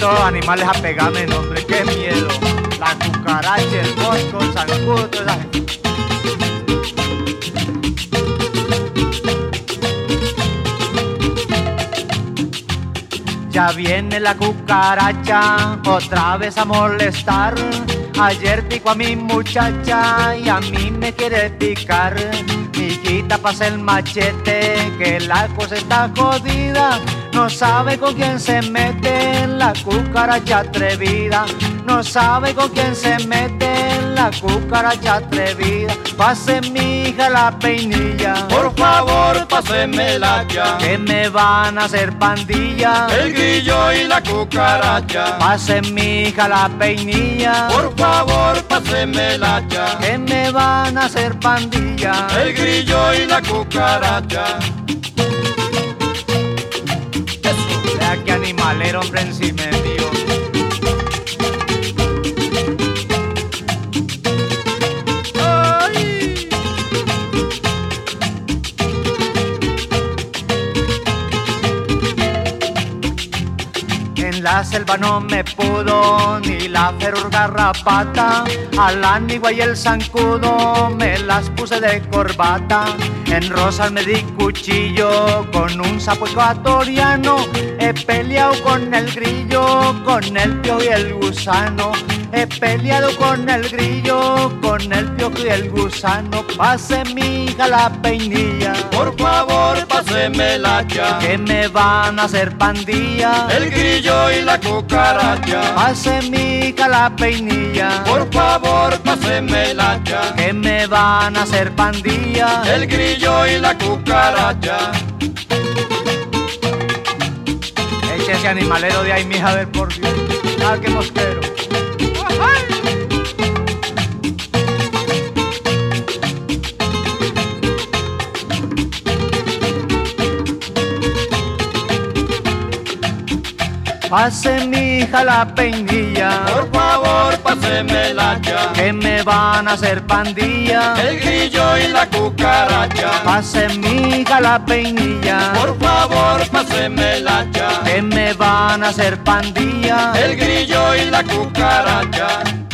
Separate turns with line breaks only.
estos animales a pegarme, no, hombre, qué miedo. La cucaracha, el mosco, el zancudo, toda esa gente. Ya viene la cucaracha otra vez a molestar. Ayer picó a mi muchacha y a mí me quiere picar. Mijita, pasa el machete que la cosa está jodida. No sabe con quién se mete la cucaracha atrevida. No sabe con quién se mete la cucaracha atrevida. Pase mi hija la peinilla,
Por favor, pásemela ya.
que me van a hacer pandilla.
El grillo y la cucaracha.
Pase mi hija la peinilla,
Por favor, pásemela ya.
que me van a hacer pandilla.
El grillo y la cucaracha.
Vea qué animalero, hombre, encima de Dios. En la selva no me pudo ni la feroz garrapata. Al anigua y el zancudo me las puse de corbata. En Rosas me di cuchillo con un sapo ecuatoriano. He peleado con el grillo, con el piojo y el gusano. He peleado con el grillo, con el piojo y el gusano. Pase mi hija la peinilla,
Por favor, pásemela ya.
que me van a hacer pandilla.
El grillo y la cucaracha.
Pase mi hija la peinilla,
Por favor, pásemela ya.
que me van a hacer pandilla.
El grillo y la cucaracha.
Eche ese animalero de ahí, mija, a ver por Dios. Ah, qué mosquero. Pase mi hija la peinilla,
Por favor, pásemela ya.
que me van a hacer pandilla.
El grillo y la cucaracha.
Pase mi hija la peinilla,
Por favor, pásemela ya.
que me van a hacer pandilla.
El grillo y la cucaracha.